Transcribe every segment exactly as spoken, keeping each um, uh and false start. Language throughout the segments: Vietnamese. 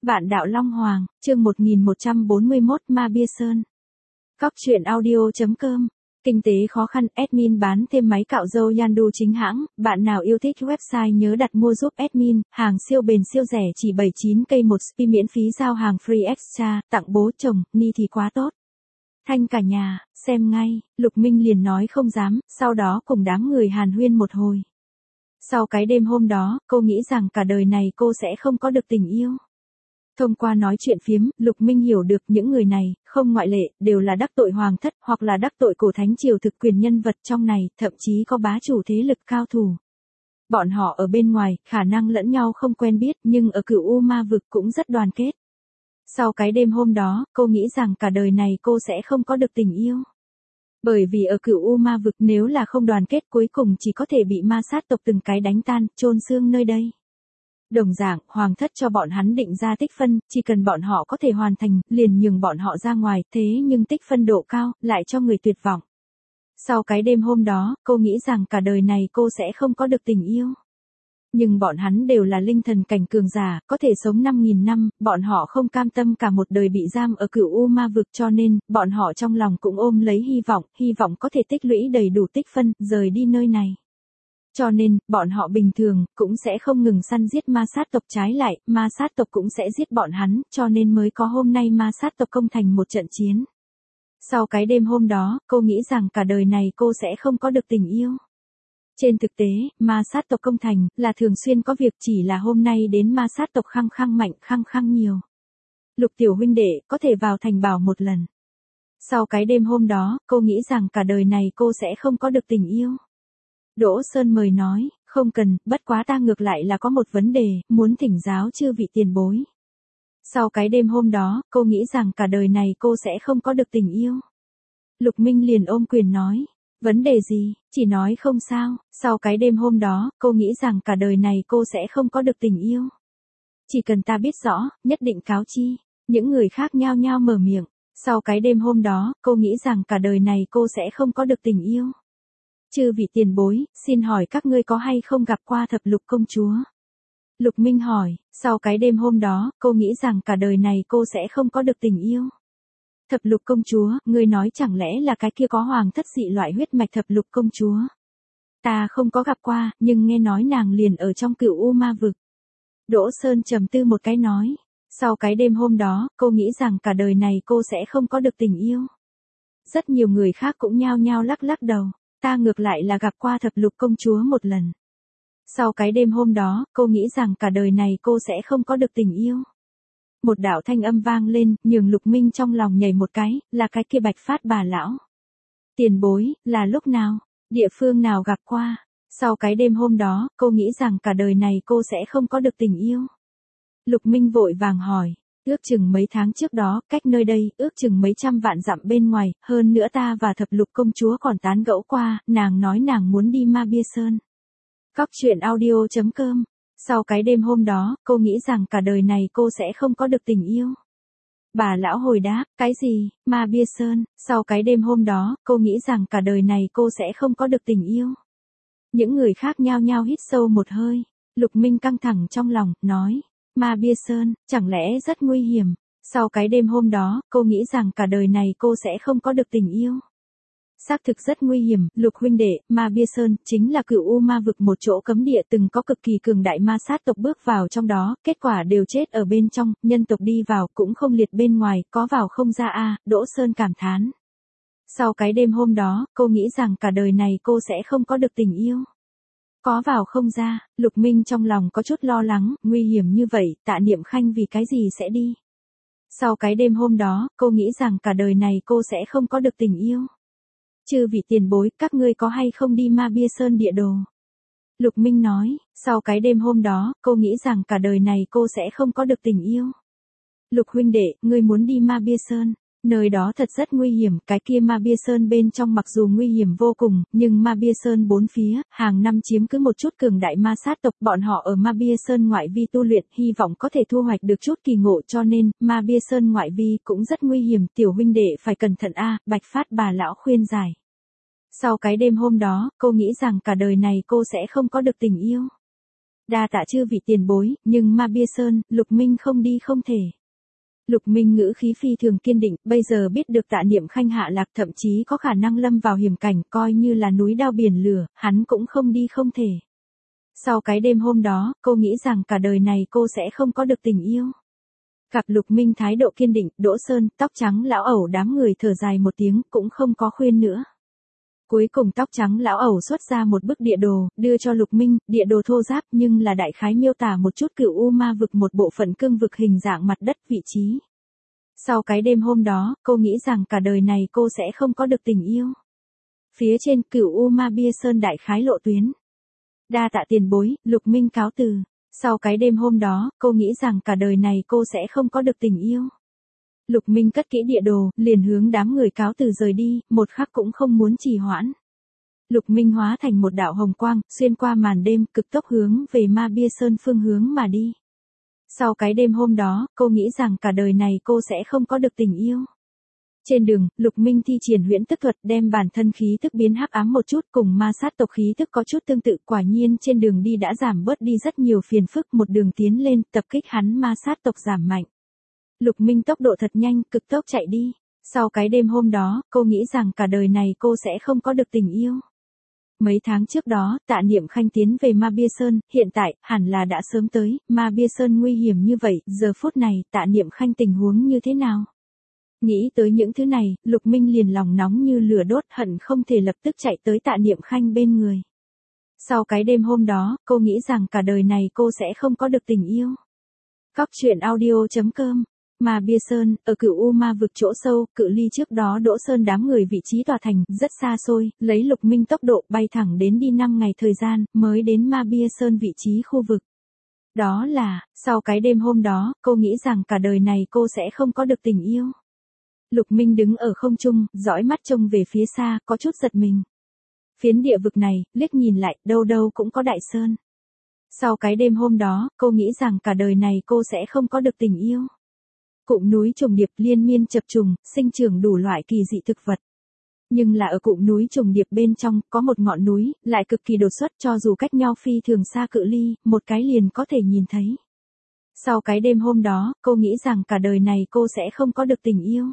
Bạn đạo Long Hoàng, chương một nghìn một trăm bốn mươi mốt Ma Bia Sơn. Cóc truyện audio chấm com. Kinh tế khó khăn, admin bán thêm máy cạo râu Yandu chính hãng, bạn nào yêu thích website nhớ đặt mua giúp admin, hàng siêu bền siêu rẻ chỉ bảy mươi chín cây một spi miễn phí giao hàng free extra, tặng bố chồng, ni thì quá tốt. Thanh cả nhà, xem ngay, Lục Minh liền nói không dám, sau đó cùng đám người hàn huyên một hồi. Sau cái đêm hôm đó, cô nghĩ rằng cả đời này cô sẽ không có được tình yêu. Thông qua nói chuyện phiếm, Lục Minh hiểu được những người này, không ngoại lệ, đều là đắc tội hoàng thất hoặc là đắc tội cổ thánh triều thực quyền nhân vật trong này, thậm chí có bá chủ thế lực cao thủ. Bọn họ ở bên ngoài, khả năng lẫn nhau không quen biết, nhưng ở Cửu U Ma vực cũng rất đoàn kết. Sau cái đêm hôm đó, cô nghĩ rằng cả đời này cô sẽ không có được tình yêu. Bởi vì ở Cửu U Ma vực nếu là không đoàn kết cuối cùng chỉ có thể bị ma sát tộc từng cái đánh tan, chôn xương nơi đây. Đồng dạng, hoàng thất cho bọn hắn định ra tích phân, chỉ cần bọn họ có thể hoàn thành, liền nhường bọn họ ra ngoài, thế nhưng tích phân độ cao, lại cho người tuyệt vọng. Sau cái đêm hôm đó, cô nghĩ rằng cả đời này cô sẽ không có được tình yêu. Nhưng bọn hắn đều là linh thần cảnh cường giả, có thể sống năm nghìn năm, bọn họ không cam tâm cả một đời bị giam ở Cửu U Ma vực cho nên, bọn họ trong lòng cũng ôm lấy hy vọng, hy vọng có thể tích lũy đầy đủ tích phân, rời đi nơi này. Cho nên, bọn họ bình thường, cũng sẽ không ngừng săn giết ma sát tộc, trái lại, ma sát tộc cũng sẽ giết bọn hắn, cho nên mới có hôm nay ma sát tộc công thành một trận chiến. Sau cái đêm hôm đó, cô nghĩ rằng cả đời này cô sẽ không có được tình yêu. Trên thực tế, ma sát tộc công thành, là thường xuyên có việc, chỉ là hôm nay đến ma sát tộc khăng khăng mạnh, khăng khăng nhiều. Lục tiểu huynh đệ, có thể vào thành bảo một lần. Sau cái đêm hôm đó, cô nghĩ rằng cả đời này cô sẽ không có được tình yêu. Đỗ Sơn mời nói, không cần, bất quá ta ngược lại là có một vấn đề, muốn thỉnh giáo chư vị tiền bối. Sau cái đêm hôm đó, cô nghĩ rằng cả đời này cô sẽ không có được tình yêu. Lục Minh liền ôm quyền nói, vấn đề gì, chỉ nói không sao, sau cái đêm hôm đó, cô nghĩ rằng cả đời này cô sẽ không có được tình yêu. Chỉ cần ta biết rõ, nhất định cáo chi, những người khác nhao nhao mở miệng, sau cái đêm hôm đó, cô nghĩ rằng cả đời này cô sẽ không có được tình yêu. Chư vị tiền bối, xin hỏi các ngươi có hay không gặp qua thập lục công chúa? Lục Minh hỏi, sau cái đêm hôm đó, cô nghĩ rằng cả đời này cô sẽ không có được tình yêu. Thập lục công chúa, ngươi nói chẳng lẽ là cái kia có hoàng thất dị loại huyết mạch thập lục công chúa? Ta không có gặp qua, nhưng nghe nói nàng liền ở trong Cửu U Ma vực. Đỗ Sơn trầm tư một cái nói, sau cái đêm hôm đó, cô nghĩ rằng cả đời này cô sẽ không có được tình yêu. Rất nhiều người khác cũng nhao nhao lắc lắc đầu. Ta ngược lại là gặp qua thập lục công chúa một lần. Sau cái đêm hôm đó, cô nghĩ rằng cả đời này cô sẽ không có được tình yêu. Một đạo thanh âm vang lên, nhường Lục Minh trong lòng nhảy một cái, là cái kia Bạch Phát bà lão. Tiền bối, là lúc nào, địa phương nào gặp qua. Sau cái đêm hôm đó, cô nghĩ rằng cả đời này cô sẽ không có được tình yêu. Lục Minh vội vàng hỏi. Ước chừng mấy tháng trước đó, cách nơi đây, ước chừng mấy trăm vạn dặm bên ngoài, hơn nữa ta và thập lục công chúa còn tán gẫu qua, nàng nói nàng muốn đi Ma Bia Sơn. Cóc truyện audio chấm com. Sau cái đêm hôm đó, cô nghĩ rằng cả đời này cô sẽ không có được tình yêu. Bà lão hồi đáp, cái gì, Ma Bia Sơn, sau cái đêm hôm đó, cô nghĩ rằng cả đời này cô sẽ không có được tình yêu. Những người khác nhao nhao hít sâu một hơi, Lục Minh căng thẳng trong lòng, nói. Ma Bia Sơn, chẳng lẽ rất nguy hiểm. Sau cái đêm hôm đó, cô nghĩ rằng cả đời này cô sẽ không có được tình yêu. Xác thực rất nguy hiểm, Lục huynh đệ, Ma Bia Sơn, chính là Cửu U Ma vực một chỗ cấm địa từng có cực kỳ cường đại ma sát tộc bước vào trong đó, kết quả đều chết ở bên trong, nhân tộc đi vào cũng không liệt bên ngoài, có vào không ra a. Đỗ Sơn cảm thán. Sau cái đêm hôm đó, cô nghĩ rằng cả đời này cô sẽ không có được tình yêu. Có vào không ra, Lục Minh trong lòng có chút lo lắng, nguy hiểm như vậy, Tạ Niệm Khanh vì cái gì sẽ đi. Sau cái đêm hôm đó, cô nghĩ rằng cả đời này cô sẽ không có được tình yêu. Chư vị tiền bối, các ngươi có hay không đi Ma Bia Sơn địa đồ? Lục Minh nói, sau cái đêm hôm đó, cô nghĩ rằng cả đời này cô sẽ không có được tình yêu. Lục huynh đệ, ngươi muốn đi Ma Bia Sơn. Nơi đó thật rất nguy hiểm, cái kia Ma Bia Sơn bên trong mặc dù nguy hiểm vô cùng, nhưng Ma Bia Sơn bốn phía, hàng năm chiếm cứ một chút cường đại ma sát tộc, bọn họ ở Ma Bia Sơn ngoại vi tu luyện, hy vọng có thể thu hoạch được chút kỳ ngộ cho nên, Ma Bia Sơn ngoại vi cũng rất nguy hiểm, tiểu huynh đệ phải cẩn thận a. Bạch Phát bà lão khuyên giải. Sau cái đêm hôm đó, cô nghĩ rằng cả đời này cô sẽ không có được tình yêu. Đa tạ chư vị tiền bối, nhưng Ma Bia Sơn, Lục Minh không đi không thể. Lục Minh ngữ khí phi thường kiên định, bây giờ biết được Tạ Niệm Khanh hạ lạc thậm chí có khả năng lâm vào hiểm cảnh, coi như là núi đao biển lửa, hắn cũng không đi không thể. Sau cái đêm hôm đó, cô nghĩ rằng cả đời này cô sẽ không có được tình yêu. Gặp Lục Minh thái độ kiên định, Đỗ Sơn, tóc trắng lão ẩu đám người thở dài một tiếng, cũng không có khuyên nữa. Cuối cùng tóc trắng lão ẩu xuất ra một bức địa đồ, đưa cho Lục Minh, địa đồ thô ráp nhưng là đại khái miêu tả một chút Cửu U Ma vực, một bộ phận cương vực hình dạng mặt đất vị trí. Sau cái đêm hôm đó, cô nghĩ rằng cả đời này cô sẽ không có được tình yêu. Phía trên Cửu U Ma Bia Sơn đại khái lộ tuyến. Đa tạ tiền bối, Lục Minh cáo từ. Sau cái đêm hôm đó, cô nghĩ rằng cả đời này cô sẽ không có được tình yêu. Lục Minh cất kỹ địa đồ, liền hướng đám người cáo từ rời đi, một khắc cũng không muốn trì hoãn. Lục Minh hóa thành một đạo hồng quang, xuyên qua màn đêm, cực tốc hướng về Ma Bia Sơn phương hướng mà đi. Sau cái đêm hôm đó, cô nghĩ rằng cả đời này cô sẽ không có được tình yêu. Trên đường, Lục Minh thi triển huyễn tức thuật, đem bản thân khí tức biến hắc ám một chút, cùng ma sát tộc khí tức có chút tương tự, quả nhiên trên đường đi đã giảm bớt đi rất nhiều phiền phức, một đường tiến lên, tập kích hắn ma sát tộc giảm mạnh. Lục Minh tốc độ thật nhanh, cực tốc chạy đi. Sau cái đêm hôm đó, cô nghĩ rằng cả đời này cô sẽ không có được tình yêu. Mấy tháng trước đó, Tạ Niệm Khanh tiến về Ma Bia Sơn, hiện tại, hẳn là đã sớm tới, Ma Bia Sơn nguy hiểm như vậy, giờ phút này, Tạ Niệm Khanh tình huống như thế nào? Nghĩ tới những thứ này, Lục Minh liền lòng nóng như lửa đốt, hận không thể lập tức chạy tới Tạ Niệm Khanh bên người. Sau cái đêm hôm đó, cô nghĩ rằng cả đời này cô sẽ không có được tình yêu. Cóc truyện audio chấm com. Ma Bia Sơn, ở Cửu U Ma vực chỗ sâu, cự ly trước đó Đỗ Sơn đám người vị trí tòa thành, rất xa xôi, lấy Lục Minh tốc độ bay thẳng đến đi năm ngày thời gian, mới đến Ma Bia Sơn vị trí khu vực. Đó là, sau cái đêm hôm đó, cô nghĩ rằng cả đời này cô sẽ không có được tình yêu. Lục Minh đứng ở không trung, dõi mắt trông về phía xa, có chút giật mình. Phiến địa vực này, liếc nhìn lại, đâu đâu cũng có đại sơn. Sau cái đêm hôm đó, cô nghĩ rằng cả đời này cô sẽ không có được tình yêu. Cụm núi trùng điệp liên miên chập trùng, sinh trưởng đủ loại kỳ dị thực vật. Nhưng là ở cụm núi trùng điệp bên trong, có một ngọn núi, lại cực kỳ đột xuất, cho dù cách nhau phi thường xa cự ly, một cái liền có thể nhìn thấy. Sau cái đêm hôm đó, cô nghĩ rằng cả đời này cô sẽ không có được tình yêu.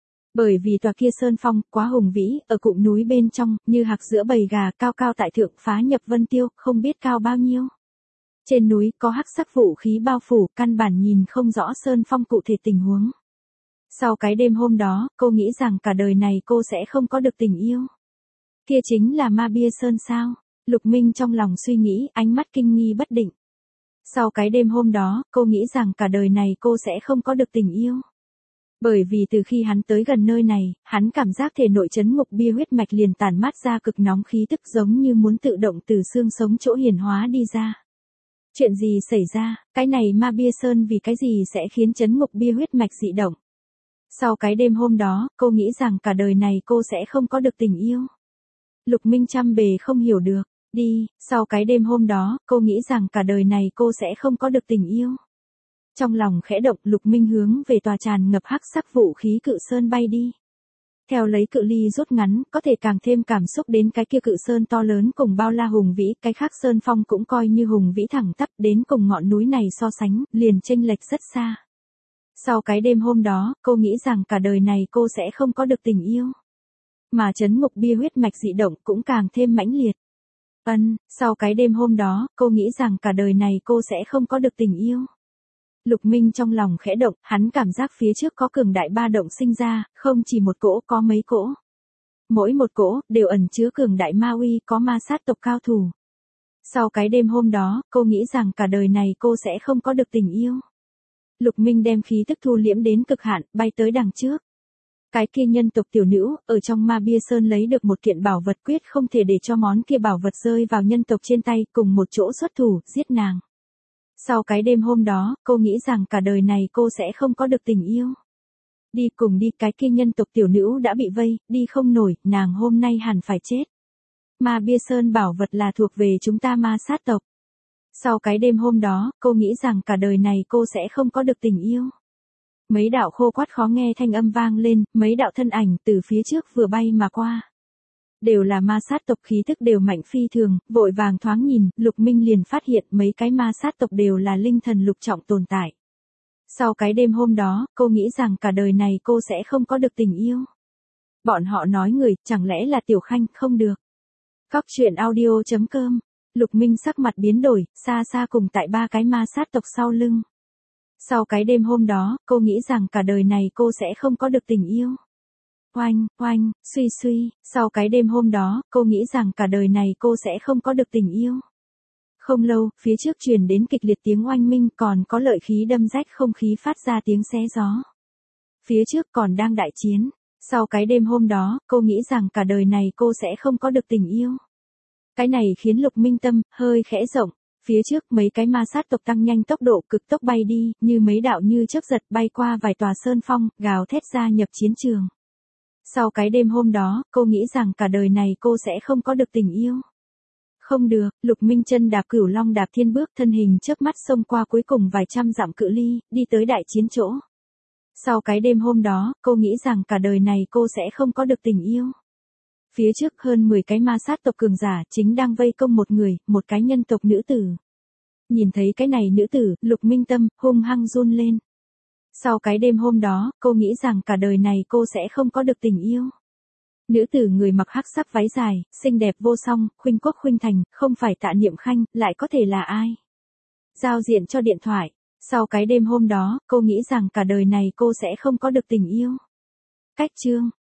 Bởi vì tòa kia sơn phong, quá hùng vĩ, ở cụm núi bên trong, như hạc giữa bầy gà, cao cao tại thượng, phá nhập vân tiêu, không biết cao bao nhiêu. Trên núi có hắc sắc vũ khí bao phủ, căn bản nhìn không rõ sơn phong cụ thể tình huống. Sau cái đêm hôm đó, cô nghĩ rằng cả đời này cô sẽ không có được tình yêu. Kia chính là Ma Bia Sơn sao? Lục Minh trong lòng suy nghĩ, ánh mắt kinh nghi bất định. Sau cái đêm hôm đó, cô nghĩ rằng cả đời này cô sẽ không có được tình yêu. Bởi vì từ khi hắn tới gần nơi này, hắn cảm giác thể nội chấn ngục bia huyết mạch liền tản mát ra cực nóng khí tức, giống như muốn tự động từ xương sống chỗ hiển hóa đi ra. Chuyện gì xảy ra, cái này Ma Bia Sơn vì cái gì sẽ khiến chấn ngục bia huyết mạch dị động? Sau cái đêm hôm đó, cô nghĩ rằng cả đời này cô sẽ không có được tình yêu. Lục Minh chăm bề không hiểu được. Đi, sau cái đêm hôm đó, cô nghĩ rằng cả đời này cô sẽ không có được tình yêu. Trong lòng khẽ động, Lục Minh hướng về tòa tràn ngập hắc sắc vũ khí cự sơn bay đi. Theo lấy cự ly rút ngắn, có thể càng thêm cảm xúc đến cái kia cự sơn to lớn cùng bao la hùng vĩ, cái khác sơn phong cũng coi như hùng vĩ thẳng tắp, đến cùng ngọn núi này so sánh, liền chênh lệch rất xa. Sau cái đêm hôm đó, cô nghĩ rằng cả đời này cô sẽ không có được tình yêu. Mà chấn ngục bia huyết mạch dị động cũng càng thêm mãnh liệt. Ân, sau cái đêm hôm đó, cô nghĩ rằng cả đời này cô sẽ không có được tình yêu. Lục Minh trong lòng khẽ động, hắn cảm giác phía trước có cường đại ba động sinh ra, không chỉ một cỗ, có mấy cỗ. Mỗi một cỗ, đều ẩn chứa cường đại ma uy, có ma sát tộc cao thủ. Sau cái đêm hôm đó, cô nghĩ rằng cả đời này cô sẽ không có được tình yêu. Lục Minh đem khí tức thu liễm đến cực hạn, bay tới đằng trước. Cái kia nhân tộc tiểu nữ, ở trong Ma Bia Sơn lấy được một kiện bảo vật, quyết không thể để cho món kia bảo vật rơi vào nhân tộc trên tay, cùng một chỗ xuất thủ, giết nàng. Sau cái đêm hôm đó, cô nghĩ rằng cả đời này cô sẽ không có được tình yêu. Đi cùng đi, cái kia nhân tộc tiểu nữ đã bị vây, đi không nổi, nàng hôm nay hẳn phải chết. Ma Bia Sơn bảo vật là thuộc về chúng ta ma sát tộc. Sau cái đêm hôm đó, cô nghĩ rằng cả đời này cô sẽ không có được tình yêu. Mấy đạo khô quắt khó nghe thanh âm vang lên, mấy đạo thân ảnh từ phía trước vừa bay mà qua. Đều là ma sát tộc, khí tức đều mạnh phi thường, vội vàng thoáng nhìn, Lục Minh liền phát hiện mấy cái ma sát tộc đều là linh thần lục trọng tồn tại. Sau cái đêm hôm đó, cô nghĩ rằng cả đời này cô sẽ không có được tình yêu. Bọn họ nói người, chẳng lẽ là Tiểu Khanh, không được. Cóc truyện audio chấm com. Lục Minh sắc mặt biến đổi, xa xa cùng tại ba cái ma sát tộc sau lưng. Sau cái đêm hôm đó, cô nghĩ rằng cả đời này cô sẽ không có được tình yêu. Oanh, oanh, suy suy, sau cái đêm hôm đó, cô nghĩ rằng cả đời này cô sẽ không có được tình yêu. Không lâu, phía trước truyền đến kịch liệt tiếng oanh minh, còn có lợi khí đâm rách không khí phát ra tiếng xé gió. Phía trước còn đang đại chiến. Sau cái đêm hôm đó, cô nghĩ rằng cả đời này cô sẽ không có được tình yêu. Cái này khiến Lục Minh tâm hơi khẽ rộng. Phía trước mấy cái ma sát tộc tăng nhanh tốc độ, cực tốc bay đi, như mấy đạo như chớp giật bay qua vài tòa sơn phong, gào thét ra nhập chiến trường. Sau cái đêm hôm đó, cô nghĩ rằng cả đời này cô sẽ không có được tình yêu. Không được, Lục Minh chân đạp Cửu Long đạp thiên bước, thân hình chớp mắt xông qua cuối cùng vài trăm dặm cự ly, đi tới đại chiến chỗ. Sau cái đêm hôm đó, cô nghĩ rằng cả đời này cô sẽ không có được tình yêu. Phía trước hơn mười cái ma sát tộc cường giả chính đang vây công một người, một cái nhân tộc nữ tử. Nhìn thấy cái này nữ tử, Lục Minh tâm hung hăng run lên. Sau cái đêm hôm đó, cô nghĩ rằng cả đời này cô sẽ không có được tình yêu. Nữ tử người mặc hắc sắc váy dài, xinh đẹp vô song, khuynh quốc khuynh thành, không phải Tạ Niệm Khanh, lại có thể là ai? Giao diện cho điện thoại. Sau cái đêm hôm đó, cô nghĩ rằng cả đời này cô sẽ không có được tình yêu. Cách chương.